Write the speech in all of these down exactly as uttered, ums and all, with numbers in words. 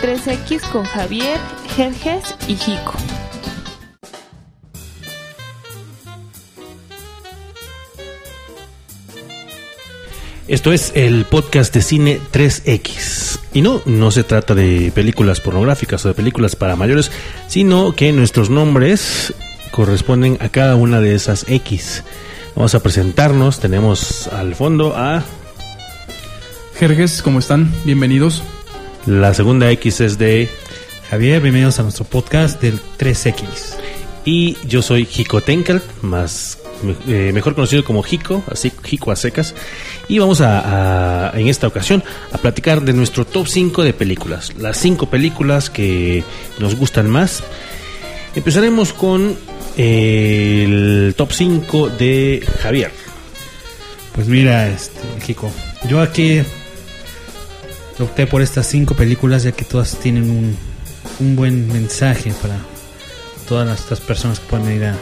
tres equis con Javier, Jerjes y Jico. Esto es el podcast de cine tres equis. Y no, no se trata de películas pornográficas o de películas para mayores, sino que nuestros nombres corresponden a cada una de esas X. Vamos a presentarnos. Tenemos al fondo a Jerjes, ¿cómo están? Bienvenidos. La segunda X es de Javier, bienvenidos a nuestro podcast del tres equis. Y yo soy Jico Tenkel, más eh, mejor conocido como Jico, así Jico a secas. Y vamos a, a, en esta ocasión, a platicar de nuestro top cinco de películas. Las cinco películas que nos gustan más. Empezaremos con eh, el top cinco de Javier. Pues mira, este, Jico, yo aquí opté por estas cinco películas ya que todas tienen un, un buen mensaje para todas estas personas que pueden ir a,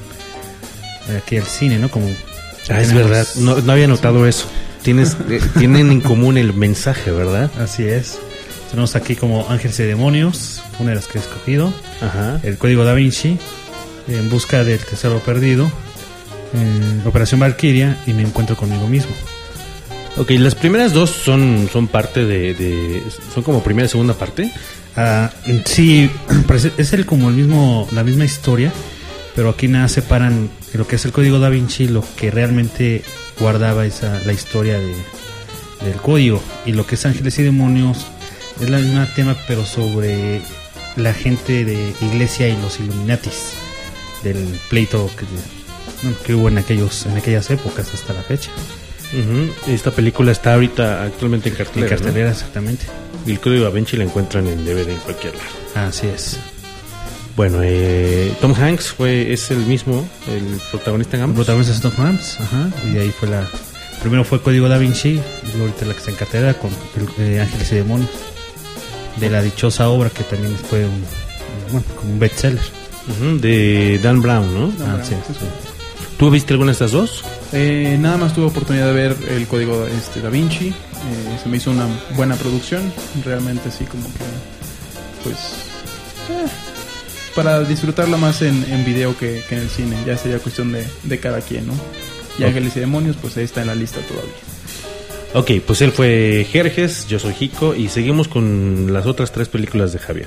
a aquí al cine, ¿no? Como ah, es verdad, no, no había notado eso. Tienes, eh, tienen en común el mensaje, ¿verdad? Así es. Tenemos aquí como Ángeles y Demonios, una de las que he escogido. Ajá. El Código Da Vinci, En busca del tesoro perdido, eh, Operación Valquiria y Me encuentro conmigo mismo. Ok, las primeras dos son, son parte de, de... ¿Son como primera y segunda parte? Uh, sí, es el, como el mismo, la misma historia, pero aquí nada separan lo que es el Código Da Vinci, lo que realmente guardaba esa, la historia de, del código, y lo que es Ángeles y Demonios es el mismo tema, pero sobre la gente de Iglesia y los Illuminatis, del pleito que, bueno, que hubo en aquellos en aquellas épocas hasta la fecha. Uh-huh. Esta película está ahorita actualmente en cartelera. En cartelera, ¿no? Exactamente. Y el Código Da Vinci la encuentran en D V D en cualquier lado. Así es. Bueno, eh, Tom Hanks fue es el mismo, el protagonista en ambos. El protagonista es Tom Hanks, ajá. Y de ahí fue la. Primero fue Código Da Vinci, y luego ahorita la que está en cartelera con el, eh, Ángeles y Demonios, de la dichosa obra que también fue un, bueno, como un bestseller. Uh-huh, de Dan Brown, ¿no? Dan ah, Brown, sí, sí, sí. ¿Tú viste alguna de estas dos? Eh, nada más tuve oportunidad de ver el Código este, Da Vinci. Eh, se me hizo una buena producción. Realmente sí, como que pues eh, para disfrutarla más en, en video que, que en el cine. Ya sería cuestión de, de cada quien, ¿no? Y okay. Ángeles y Demonios, pues ahí está en la lista todavía. Ok, pues él fue Jerjes, yo soy Jico, y seguimos con las otras tres películas de Javier.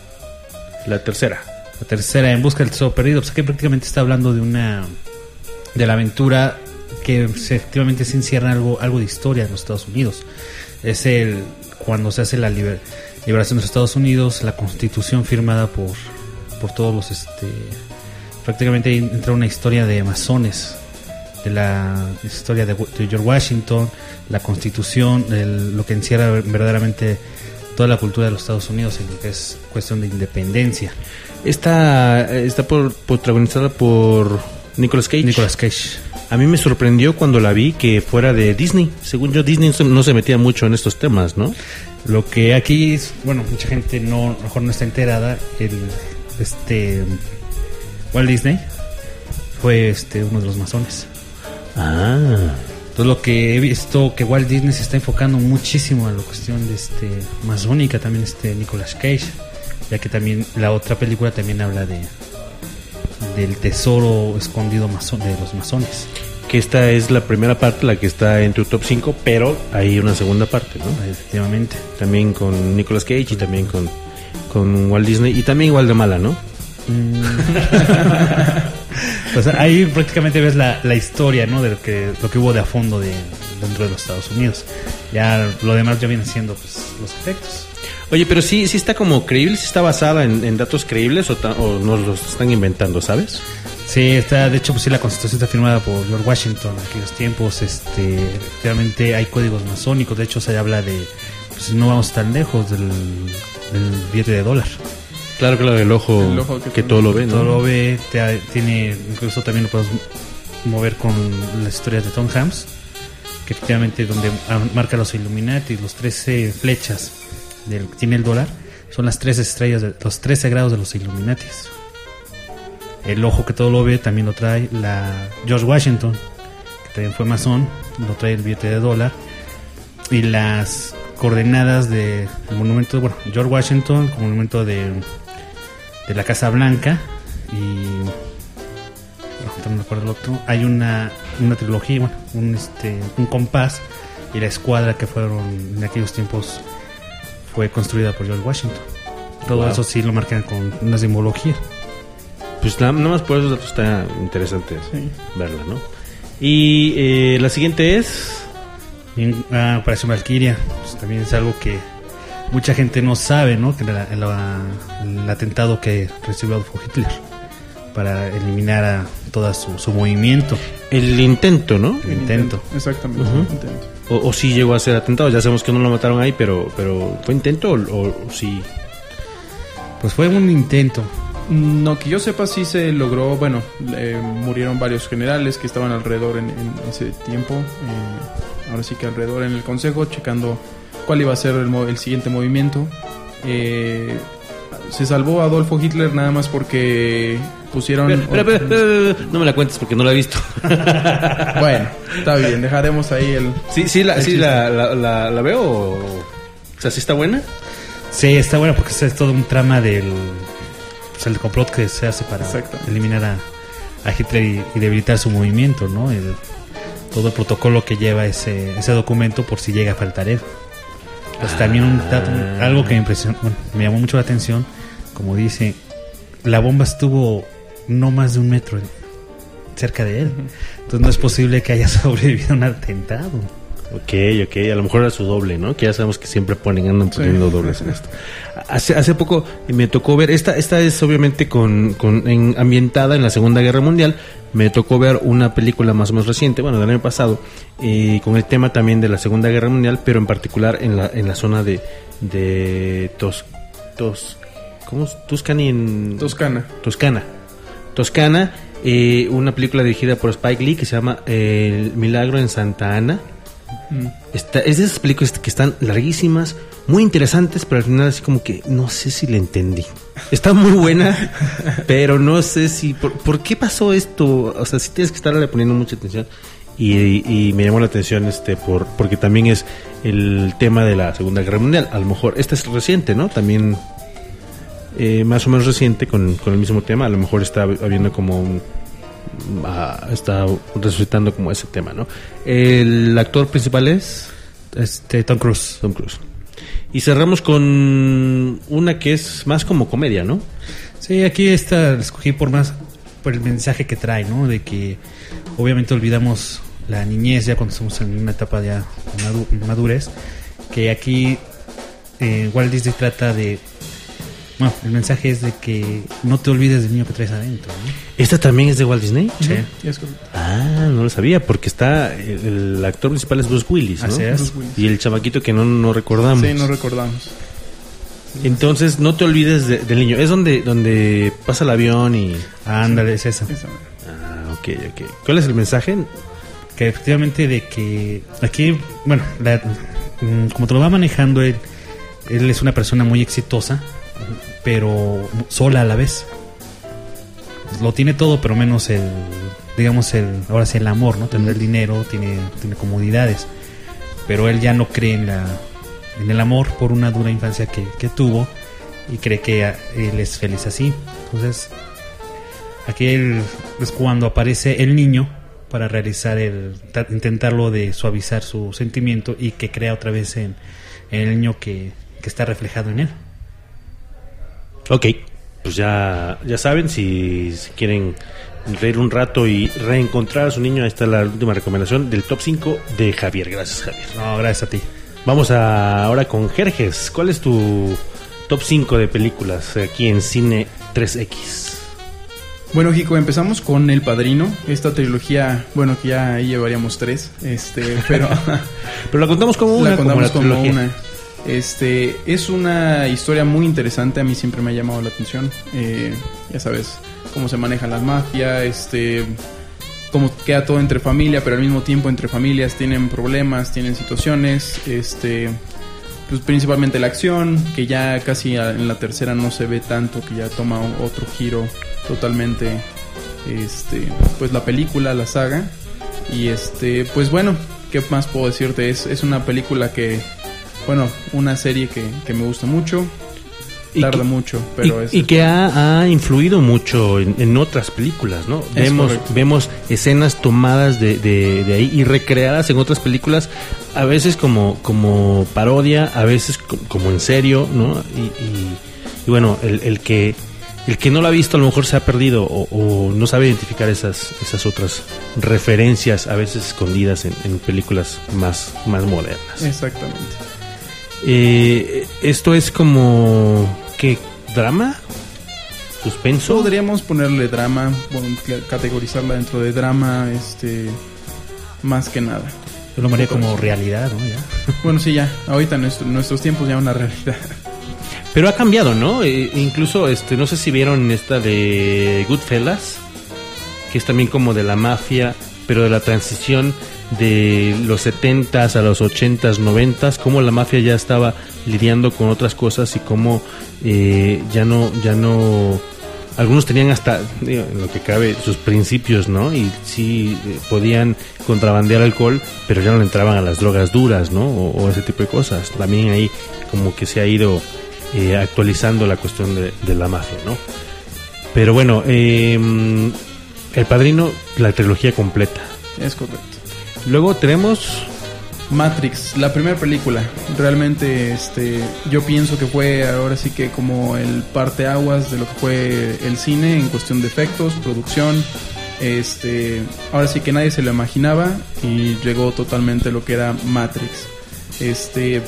La tercera. La tercera, En busca del tesoro perdido, pues aquí prácticamente está hablando de una de la aventura que efectivamente se encierra algo algo de historia en los Estados Unidos. Es el cuando se hace la liber, liberación de los Estados Unidos, la Constitución firmada por por todos los este prácticamente entra una historia de masones, de la historia de, de George Washington, la Constitución, el, lo que encierra verdaderamente toda la cultura de los Estados Unidos en lo que es cuestión de independencia. Está está por, protagonizada por Nicolas Cage. Nicolas Cage. A mí me sorprendió cuando la vi que fuera de Disney. Según yo, Disney no se metía mucho en estos temas, ¿no? Lo que aquí es, bueno, mucha gente no, a lo mejor no está enterada. El este Walt Disney fue este uno de los masones. Ah. Entonces lo que he visto que Walt Disney se está enfocando muchísimo a la cuestión de este masónica, también este Nicolas Cage, ya que también la otra película también habla de del tesoro escondido mason, de los masones. Que esta es la primera parte, la que está en tu top cinco, pero hay una segunda parte, ¿no? Efectivamente. También con Nicolas Cage y también con, con Walt Disney, y también igual de mala, ¿no? Mm. Pues ahí prácticamente ves la, la historia, ¿no? De lo que, lo que hubo de a fondo de, dentro de los Estados Unidos. Ya lo demás ya viene siendo pues los efectos. Oye, pero sí, sí está como creíble, sí está basada en, en datos creíbles o, ta, o nos los están inventando, ¿sabes? Sí, está, de hecho, pues sí, la Constitución está firmada por George Washington en aquellos tiempos. Este, efectivamente hay códigos masónicos. De hecho, se habla de, pues no vamos tan lejos del, del billete de dólar. Claro, claro, el ojo, el ojo que, que todo lo ve, ¿no? Todo lo ve, te, tiene, incluso también lo puedes mover con las historias de Tom Hanks, que efectivamente donde marca los Illuminati, los trece flechas del que tiene el dólar, son las trece estrellas, de, los trece grados de los Illuminatis. El ojo que todo lo ve también lo trae la George Washington, que también fue masón, lo trae el billete de dólar. Y las coordenadas del monumento, bueno, George Washington, como monumento de, de la Casa Blanca y no me acuerdo el otro. Hay una, una trilogía, bueno, un, este, un compás y la escuadra que fueron en aquellos tiempos fue construida por George Washington. Todo wow. Eso sí lo marcan con una simbología. Pues nada, nada más por esos datos está interesante sí. verla, ¿no? Y eh, la siguiente es... En, ah, Operación Valkyria. Pues también es algo que mucha gente no sabe, ¿no? Que la, la, el atentado que recibió Adolfo Hitler para eliminar a todo su, su movimiento. El intento, ¿no? El intento. Exactamente, uh-huh. el intento. O, o sí llegó a ser atentado. Ya sabemos que no lo mataron ahí, pero, pero ¿fue intento o, o, o sí? Pues fue un intento. No, que yo sepa sí se logró, bueno, eh, murieron varios generales que estaban alrededor en, en ese tiempo, eh, ahora sí que alrededor en el consejo, checando cuál iba a ser el, el siguiente movimiento. Eh, se salvó Adolfo Hitler nada más porque pusieron... Pero, pero, pero, pero, no me la cuentes porque no la he visto. Bueno, está bien, dejaremos ahí el... Sí, sí, la, sí la, la, la, la veo, o, o sea, ¿sí está buena? Sí, está buena porque es todo un trama del... Pues el complot que se hace para eliminar a, a Hitler y, y debilitar su movimiento, ¿no? El, todo el protocolo que lleva ese, ese documento por si llega a faltar él. Pues ah. también un dato, algo que me impresionó, bueno, me llamó mucho la atención, como dice, la bomba estuvo no más de un metro cerca de él. Entonces no es posible que haya sobrevivido a un atentado. Ok, ok, a lo mejor era su doble, ¿no? Que ya sabemos que siempre ponen, andan poniendo sí. dobles en esto. Hace, hace poco me tocó ver, esta esta es obviamente con, con en, ambientada en la Segunda Guerra Mundial. Me tocó ver una película más o menos reciente, bueno, del año pasado, eh, con el tema también de la Segunda Guerra Mundial, pero en particular en la en la zona de de Tos, tos ¿cómo es? Tuscany en Toscana. Toscana. Toscana, eh, una película dirigida por Spike Lee que se llama eh, El Milagro en Santa Ana. Mm. Está, es de esas películas que están larguísimas, muy interesantes, pero al final así como que no sé si le entendí. Está muy buena, pero no sé si por, por qué pasó esto. O sea, sí tienes que estarle poniendo mucha atención. Y, y, y me llamó la atención este por porque también es el tema de la Segunda Guerra Mundial. A lo mejor esta es reciente, ¿no? También eh, más o menos reciente con, con el mismo tema. A lo mejor está habiendo como un Ah, está resucitando como ese tema, ¿no? El actor principal es este Tom Cruise. Tom Cruise. Y cerramos con una que es más como comedia, ¿no? Sí, aquí esta la escogí por más por el mensaje que trae, ¿no? De que obviamente olvidamos la niñez ya cuando estamos en una etapa ya de madurez. Que aquí eh, Walt Disney trata de... Bueno, el mensaje es de que no te olvides del niño que traes adentro, ¿no? ¿Esta también es de Walt Disney? Sí. Uh-huh. Ah, no lo sabía, porque está el, el actor principal es Bruce Willis, ¿no? Así es. Bruce Willis. Y el chamaquito que no, no recordamos. Sí, no recordamos. Entonces, no te olvides de, del niño. Es donde donde pasa el avión y... Ándale, es esa. Ah, ok, ok. ¿Cuál es el mensaje? Que efectivamente de que aquí, bueno, la, como te lo va manejando él, él es una persona muy exitosa, pero sola a la vez. Lo tiene todo, pero menos el, digamos, el, ahora sí el amor, ¿no? Tener el dinero, tiene, tiene comodidades, pero él ya no cree en la, en el amor por una dura infancia que, que tuvo y cree que él es feliz así. Entonces, aquí él, es cuando aparece el niño para realizar el, intentarlo de suavizar su sentimiento y que crea otra vez en, en el niño que, que está reflejado en él. Ok, pues ya, ya saben, si, si quieren reír un rato y reencontrar a su niño, ahí está la última recomendación del top cinco de Javier. Gracias, Javier. No, gracias a ti. Vamos a, ahora con Jerjes. ¿Cuál es tu top cinco de películas aquí en Cine tres equis? Bueno, Jico, empezamos con El Padrino. Esta trilogía, bueno, que ya ahí llevaríamos tres, este, pero... pero la contamos como una, la contamos como, la como una. Este, es una historia muy interesante, a mí siempre me ha llamado la atención. Eh, ya sabes, cómo se manejan las mafias, este, cómo queda todo entre familia, pero al mismo tiempo entre familias tienen problemas, tienen situaciones, este, pues principalmente la acción, que ya casi en la tercera no se ve tanto, que ya toma otro giro totalmente, este, pues la película, la saga. Y este, pues bueno, ¿qué más puedo decirte? Es, es una película que bueno, una serie que, que me gusta mucho. Tarda que, mucho, pero y, es... Y que ha, ha influido mucho en, en otras películas, ¿no? Vemos, vemos escenas tomadas de, de, de ahí y recreadas en otras películas, a veces como, como parodia, a veces co- como en serio, ¿no? Y, y, y bueno, el, el que el que no lo ha visto a lo mejor se ha perdido o, o no sabe identificar esas, esas otras referencias, a veces escondidas en, en películas más, más modernas. Exactamente. Eh, esto es como... ¿qué? ¿Drama? ¿Suspenso? Podríamos ponerle drama, bueno, categorizarla dentro de drama, este, más que nada. Yo lo maría como realidad, ¿no? Ya. Bueno, sí, ya, ahorita en nuestro, nuestros tiempos ya una realidad. Pero ha cambiado, ¿no? E incluso, este, no sé si vieron esta de Goodfellas, que es también como de la mafia, pero de la transición de los setentas a los ochentas, noventas, cómo la mafia ya estaba lidiando con otras cosas y cómo eh, ya no, ya no, algunos tenían hasta, digo, en lo que cabe, sus principios, ¿no? Y sí eh, podían contrabandear alcohol, pero ya no le entraban a las drogas duras, ¿no? O, o ese tipo de cosas. También ahí como que se ha ido eh, actualizando la cuestión de, de la mafia, ¿no? Pero bueno, eh, El Padrino, la trilogía completa. Es correcto. Luego tenemos Matrix, la primera película. Realmente este, yo pienso que fue ahora sí que como el parteaguas de lo que fue el cine en cuestión de efectos, producción. Este, ahora sí que nadie se lo imaginaba y llegó totalmente lo que era Matrix. Este,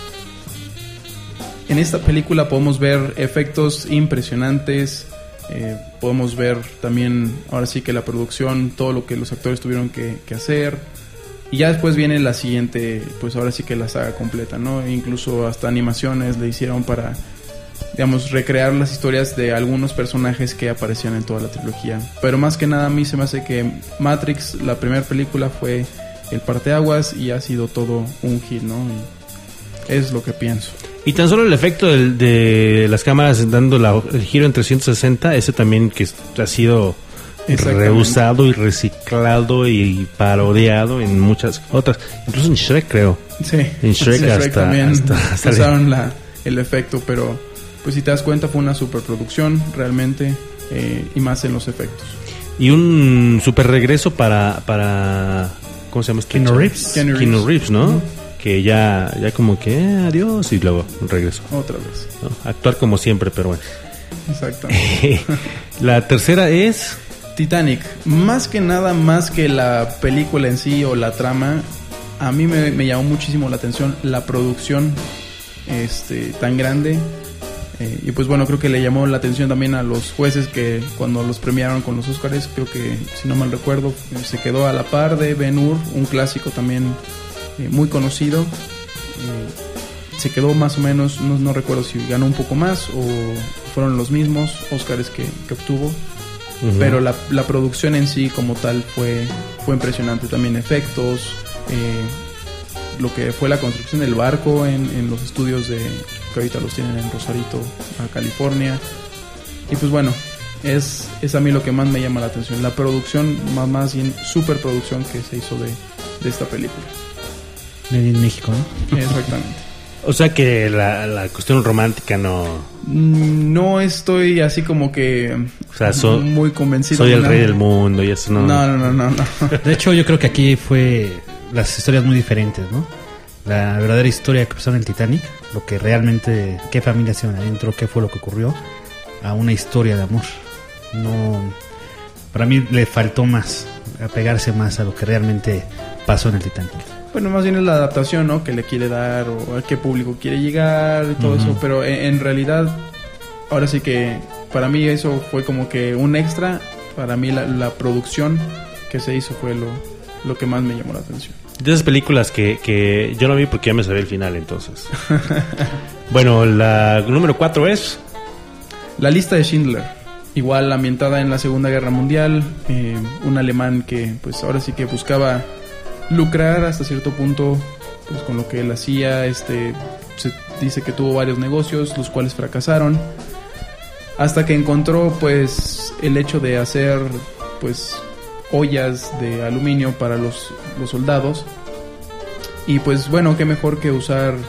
en esta película podemos ver efectos impresionantes. Eh, podemos ver también ahora sí que la producción, todo lo que los actores tuvieron que, que hacer. Y ya después viene la siguiente, pues ahora sí que la saga completa, ¿no? Incluso hasta animaciones le hicieron para, digamos, recrear las historias de algunos personajes que aparecían en toda la trilogía. Pero más que nada a mí se me hace que Matrix, la primera película, fue el parteaguas y ha sido todo un hit, ¿no? Y es lo que pienso. Y tan solo el efecto del, de las cámaras dando la, el giro en trescientos sesenta, ese también que ha sido reusado y reciclado y parodiado en muchas otras, incluso en Shrek, creo. Sí, en Shrek, Shrek hasta, también hasta, hasta usaron la, el efecto, pero pues si te das cuenta fue una superproducción realmente, eh, y más en los efectos. Y un super regreso para, para ¿cómo se llama este? Keanu Reeves. Keanu Reeves, Keanu Reeves, ¿no? Uh-huh. Que ya, ya como que eh, adiós y luego regreso. Otra vez. ¿No? Actuar como siempre, pero bueno. Exactamente. La tercera es Titanic. Más que nada, más que la película en sí o la trama, a mí me, me llamó muchísimo la atención la producción este, tan grande. Eh, y pues bueno, creo que le llamó la atención también a los jueces que cuando los premiaron con los Óscares, creo que, si no mal recuerdo, se quedó a la par de Ben-Hur, un clásico también eh, muy conocido. Eh, se quedó más o menos, no, no recuerdo si ganó un poco más o fueron los mismos Óscares que, que obtuvo. Uh-huh. Pero la, la producción en sí como tal fue, fue impresionante. También efectos, eh, lo que fue la construcción del barco en, en los estudios de, que ahorita los tienen en Rosarito, California. Y pues bueno, es, es a mí lo que más me llama la atención, la producción, más, más bien superproducción que se hizo de, de esta película. Medio en México, ¿no? Exactamente. O sea que la, la cuestión romántica no... No estoy así como que o sea, so, muy convencido. Soy el rey del mundo y eso no... No, no, no, no, no. De hecho, yo creo que aquí fue las historias muy diferentes, ¿no? La verdadera historia que pasó en el Titanic, lo que realmente, qué familia se iban adentro, qué fue lo que ocurrió, a una historia de amor. No, para mí le faltó más, apegarse más a lo que realmente pasó en el Titanic. Bueno, más bien es la adaptación, ¿no? Que le quiere dar o a qué público quiere llegar y todo uh-huh. eso. Pero en, en realidad, ahora sí que para mí eso fue como que un extra. Para mí la, la producción que se hizo fue lo, lo que más me llamó la atención. De esas películas que, que yo no vi porque ya me sabía el final, entonces. Bueno, la número cuatro es... La lista de Schindler. Igual ambientada en la Segunda Guerra Mundial. Eh, un alemán que pues ahora sí que buscaba... lucrar hasta cierto punto pues con lo que él hacía. Este se dice que tuvo varios negocios los cuales fracasaron hasta que encontró pues el hecho de hacer pues ollas de aluminio para los, los soldados. Y pues bueno, qué mejor que usar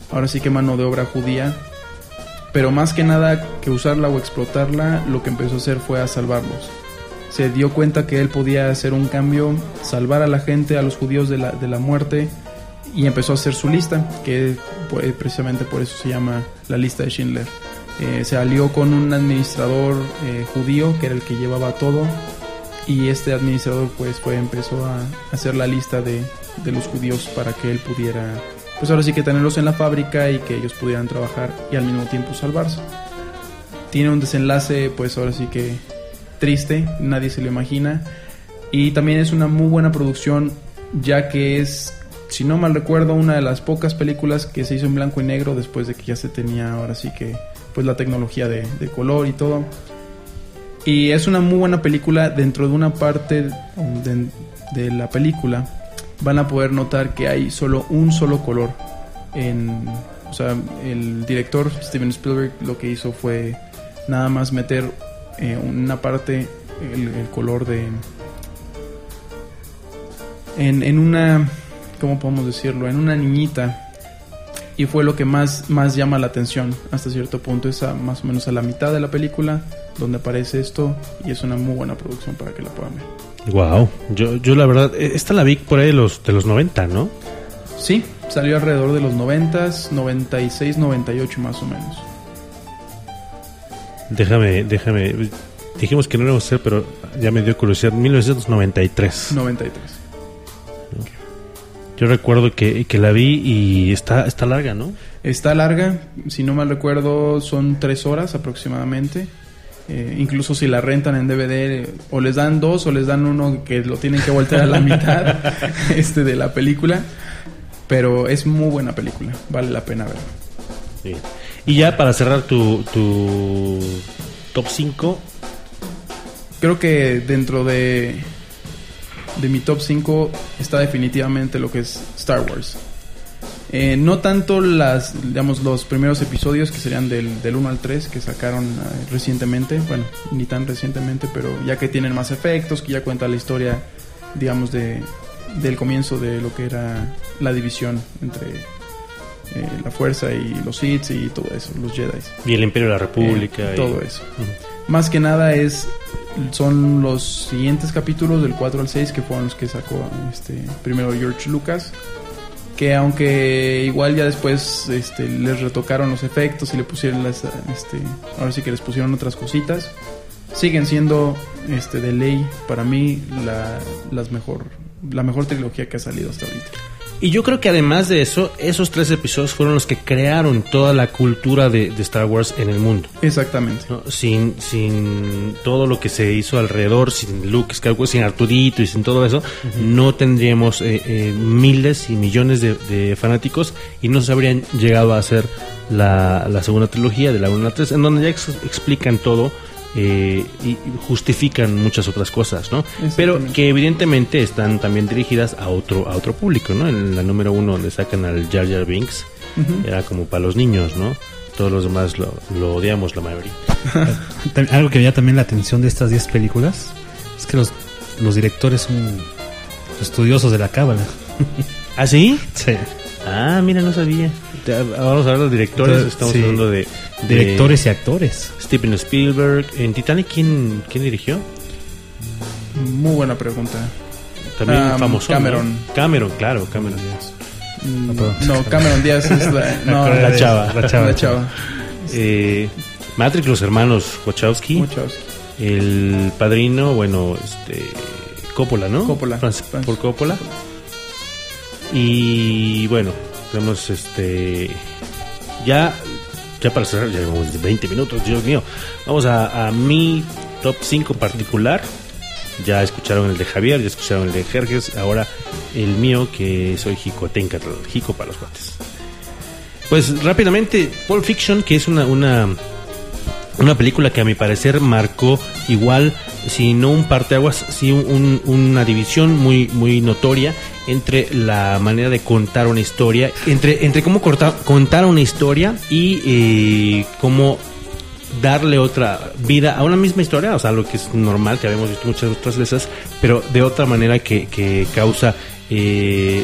ahora sí que mano de obra judía, pero más que nada que usarla o explotarla, lo que empezó a hacer fue a salvarlos. Se dio cuenta que él podía hacer un cambio, salvar a la gente, a los judíos de la, de la muerte, y empezó a hacer su lista, que pues, precisamente por eso se llama la lista de Schindler. Eh, se alió con un administrador eh, judío, que era el que llevaba todo, y este administrador pues fue, empezó a hacer la lista de, de los judíos para que él pudiera, pues ahora sí que tenerlos en la fábrica y que ellos pudieran trabajar y al mismo tiempo salvarse. Tiene un desenlace pues ahora sí que triste, nadie se lo imagina, y también es una muy buena producción, ya que es, si no mal recuerdo, una de las pocas películas que se hizo en blanco y negro después de que ya se tenía ahora sí que pues la tecnología de, de color y todo. Y es una muy buena película. Dentro de una parte de, de la película van a poder notar que hay solo un solo color en, o sea, el director Steven Spielberg lo que hizo fue nada más meter eh, una parte el, el color de en, en una, ¿cómo podemos decirlo? En una niñita, y fue lo que más, más llama la atención hasta cierto punto. Es a, más o menos a la mitad de la película donde aparece esto, y es una muy buena producción para que la puedan ver. Wow, yo, yo la verdad, esta la vi por ahí de los, de los noventa, ¿no? Sí, salió alrededor de los noventas, noventa y seis, noventa y ocho más o menos. Déjame, déjame, dijimos que no lo íbamos a hacer, pero ya me dio curiosidad, mil novecientos noventa y tres. noventa y tres. Yo recuerdo que, que la vi y está, está larga, ¿no? Está larga, si no mal recuerdo son tres horas aproximadamente. Eh, incluso si la rentan en D V D, o les dan dos o les dan uno que lo tienen que voltear a la mitad este de la película. Pero es muy buena película, vale la pena verla. Sí. Y ya para cerrar tu, tu top cinco. Creo que dentro de, de mi top cinco está definitivamente lo que es Star Wars. Eh, no tanto las, digamos, los primeros episodios, que serían del, del uno al tres, que sacaron uh, recientemente. Bueno, ni tan recientemente, pero ya que tienen más efectos, que ya cuenta la historia, digamos, de del comienzo de lo que era la división entre eh, la fuerza y los Sith y todo eso, los Jedi. Y el Imperio de la República. Eh, y... todo eso. Uh-huh. Más que nada es son los siguientes capítulos, del cuatro al seis, que fueron los que sacó este primero George Lucas, que aunque igual ya después este, les retocaron los efectos y le pusieron las este, ahora sí que les pusieron otras cositas, siguen siendo este de ley para mí la las mejor la mejor trilogía que ha salido hasta ahorita. Y yo creo que además de eso, esos tres episodios fueron los que crearon toda la cultura de, de Star Wars en el mundo. Exactamente. ¿No? Sin, sin todo lo que se hizo alrededor, sin Luke Skywalker, sin Arturito y sin todo eso, uh-huh. no tendríamos eh, eh, miles y millones de, de fanáticos, y no se habrían llegado a hacer la, la segunda trilogía de la uno a la tres, en donde ya ex- explican todo. Eh, y justifican muchas otras cosas, ¿no? Pero que evidentemente están también dirigidas a otro a otro público, ¿no? En la número uno, donde sacan al Jar Jar Binks, uh-huh. era como para los niños, ¿no? Todos los demás lo, lo odiamos, la mayoría. Algo que me llama también la atención de estas diez películas es que los, los directores son estudiosos de la cábala. ¿Ah, sí? Sí. Ah, mira, no sabía. Vamos a hablar de los directores. Entonces, estamos sí. hablando de, de directores y actores. Steven Spielberg. En Titanic, ¿quién, quién dirigió? Muy buena pregunta. También um, famoso. Cameron. ¿no? Cameron, claro, Cameron Díaz. Mm, no, Cameron Díaz es la, no, la, la chava. La chava. La chava. Eh, Matrix, los hermanos Wachowski. Wachowski. El padrino, bueno, este Coppola, ¿no? Coppola. Francis Ford Coppola. Y bueno, tenemos este ya ya para cerrar, ya llevamos veinte minutos, Dios mío. Vamos a, a mi top cinco particular. Ya escucharon el de Javier, ya escucharon el de Jerjes, ahora el mío, que soy Jicotencatl, Jico para los cuates. Pues rápidamente, Pulp Fiction, que es una una una película que a mi parecer marcó igual, si no un parteaguas, sí un, un, una división muy muy notoria entre la manera de contar una historia, entre entre cómo cortar, contar una historia y eh, cómo darle otra vida a una misma historia, o sea, lo que es normal, que habíamos visto muchas otras veces, pero de otra manera que, que causa eh,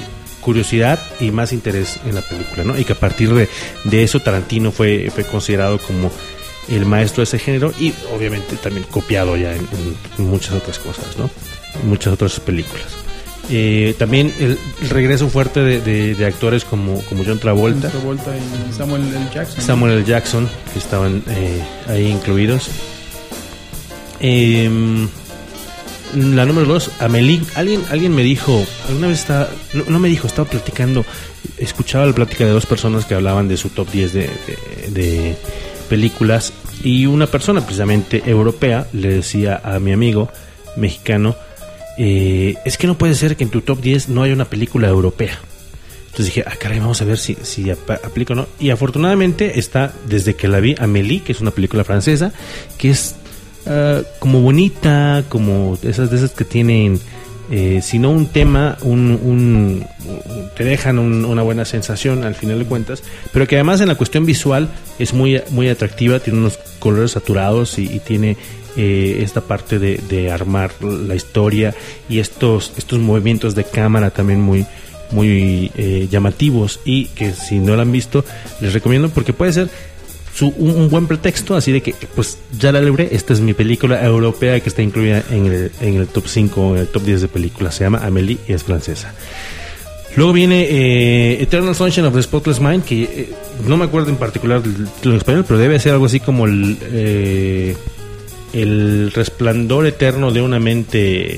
curiosidad y más interés en la película, ¿no? Y que a partir de, de eso Tarantino fue, fue considerado como el maestro de ese género y obviamente también copiado ya en, en muchas otras cosas, ¿no? En muchas otras películas. Eh, también el, el regreso fuerte de, de, de actores como, como John Travolta, John Travolta y Samuel L. Jackson. Samuel L. Jackson, que estaban eh, ahí incluidos. Eh, la número dos, Amélie. Alguien, alguien me dijo, alguna vez estaba, no, no me dijo, estaba platicando, escuchaba la plática de dos personas que hablaban de su top diez de, de, de películas y una persona precisamente europea le decía a mi amigo mexicano, eh, es que no puede ser que en tu top diez no haya una película europea. Entonces dije, ah, caray, vamos a ver si, si ap- aplica o no. Y afortunadamente está, desde que la vi, Amélie, que es una película francesa, que es uh, como bonita, como esas de esas que tienen, eh, si no un tema, un, un, un te dejan un, una buena sensación al final de cuentas, pero que además en la cuestión visual es muy, muy atractiva, tiene unos colores saturados y, y tiene eh, esta parte de, de armar la historia y estos, estos movimientos de cámara también muy muy eh, llamativos y que si no la han visto les recomiendo porque puede ser su, un, un buen pretexto, así de que pues ya la libré, esta es mi película europea que está incluida en el, en el top cinco, en el top diez de películas, se llama Amélie y es francesa. Luego viene eh, Eternal Sunshine of the Spotless Mind, que eh, no me acuerdo en particular del título en español, pero debe ser algo así como el, eh, el resplandor eterno de una mente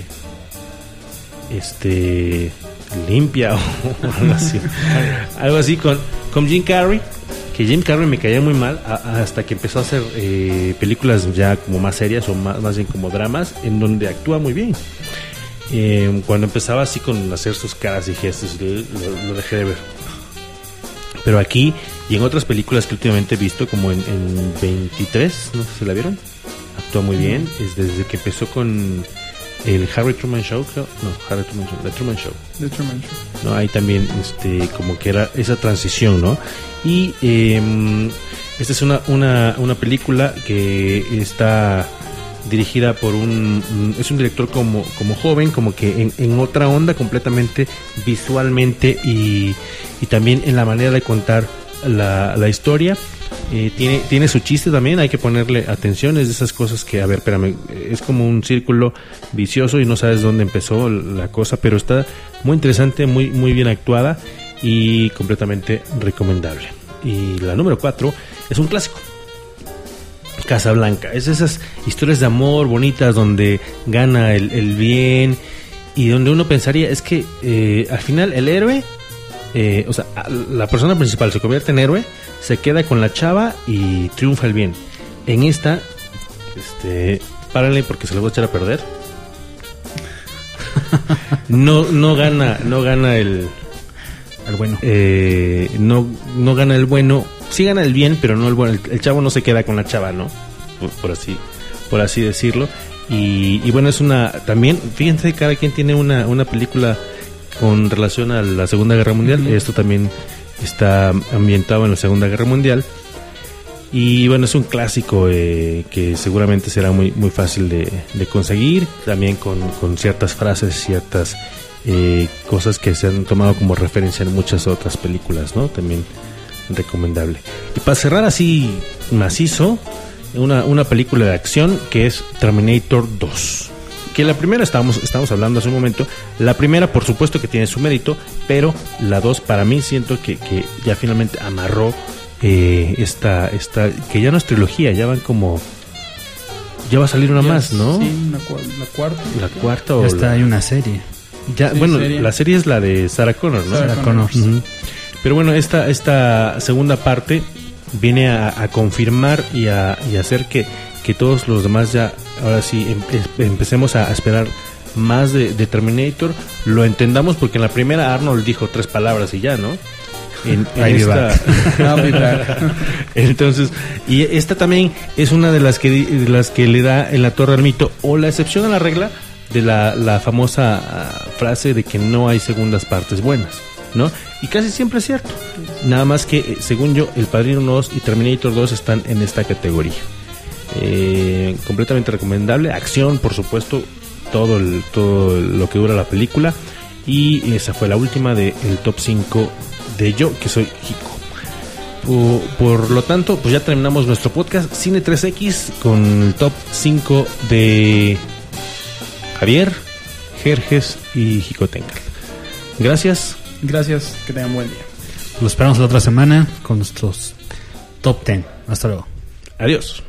este limpia o algo así, algo así con, con Jim Carrey, que Jim Carrey me caía muy mal a, hasta que empezó a hacer eh, películas ya como más serias o más, más bien como dramas, en donde actúa muy bien. Eh, cuando empezaba así con hacer sus caras y gestos, lo, lo dejé de ver. Pero aquí y en otras películas que últimamente he visto, como en, en veintitrés, no sé si la vieron, actúa muy bien. Es desde que empezó con el Harry Truman Show, creo. No, Harry Truman Show, The Truman Show. The Truman Show. No, ahí también, este, como que era esa transición, ¿no? Y eh, esta es una, una, una película que está dirigida por un, es un director como, como joven, como que en, en otra onda completamente visualmente y, y también en la manera de contar la, la historia. Eh, tiene, tiene su chiste también, hay que ponerle atención, es de esas cosas que, a ver, espérame, es como un círculo vicioso y no sabes dónde empezó la cosa, pero está muy interesante, muy, muy bien actuada y completamente recomendable. Y la número cuatro es un clásico, Casablanca. Es esas historias de amor bonitas donde gana el, el bien y donde uno pensaría, es que eh, al final el héroe, eh, o sea, la persona principal se convierte en héroe, se queda con la chava y triunfa el bien. En esta, este, párenle porque se lo voy a echar a perder. No, no gana, no gana el, el bueno. Eh, no, no gana el bueno. Sí gana el bien, pero no el bueno. El, el chavo no se queda con la chava, ¿no? Por, por así, por así decirlo. Y, y bueno, es una, también, fíjense, cada quien tiene una, una película con relación a la Segunda Guerra Mundial. Uh-huh. Esto también está ambientado en la Segunda Guerra Mundial y bueno, es un clásico eh, que seguramente será muy muy fácil de, de conseguir, también con, con ciertas frases, ciertas eh, cosas que se han tomado como referencia en muchas otras películas, ¿no? También recomendable. Y para cerrar así macizo, una, una película de acción que es Terminator dos. Que la primera estábamos, estábamos hablando hace un momento. La primera, por supuesto, que tiene su mérito, pero la dos, para mí, siento que, que ya finalmente amarró eh, esta, esta, que ya no es trilogía, ya van como, ya va a salir una ya, más, ¿no? Sí, una, la cuarta. La cuarta o ya está, la... hay una serie. Ya, sí, bueno, serie. La serie es la de Sarah Connor, ¿no? Sarah, Sarah Connor. Connor. Uh-huh. Pero bueno, esta, esta segunda parte viene a, a confirmar y a, y a hacer que que todos los demás ya, ahora sí, em, em, empecemos a esperar más de, de Terminator, lo entendamos, porque en la primera Arnold dijo tres palabras y ya, ¿no? En, en esta... Entonces, y esta también es una de las que de las que le da en la torre al mito, o la excepción a la regla de la, la famosa uh, frase de que no hay segundas partes buenas, ¿no? Y casi siempre es cierto. Nada más que, según yo, El Padrino dos y Terminator dos están en esta categoría. Eh, completamente recomendable. Acción, por supuesto, todo el, todo lo que dura la película. Y esa fue la última del top cinco de yo, que soy Hiko. Por, por lo tanto, pues ya terminamos nuestro podcast Cine tres equis con el top cinco de Javier, Jerjes y Hiko Tenkel. Gracias. Gracias, que tengan buen día. Lo esperamos la otra semana con nuestros top diez. Hasta luego. Adiós.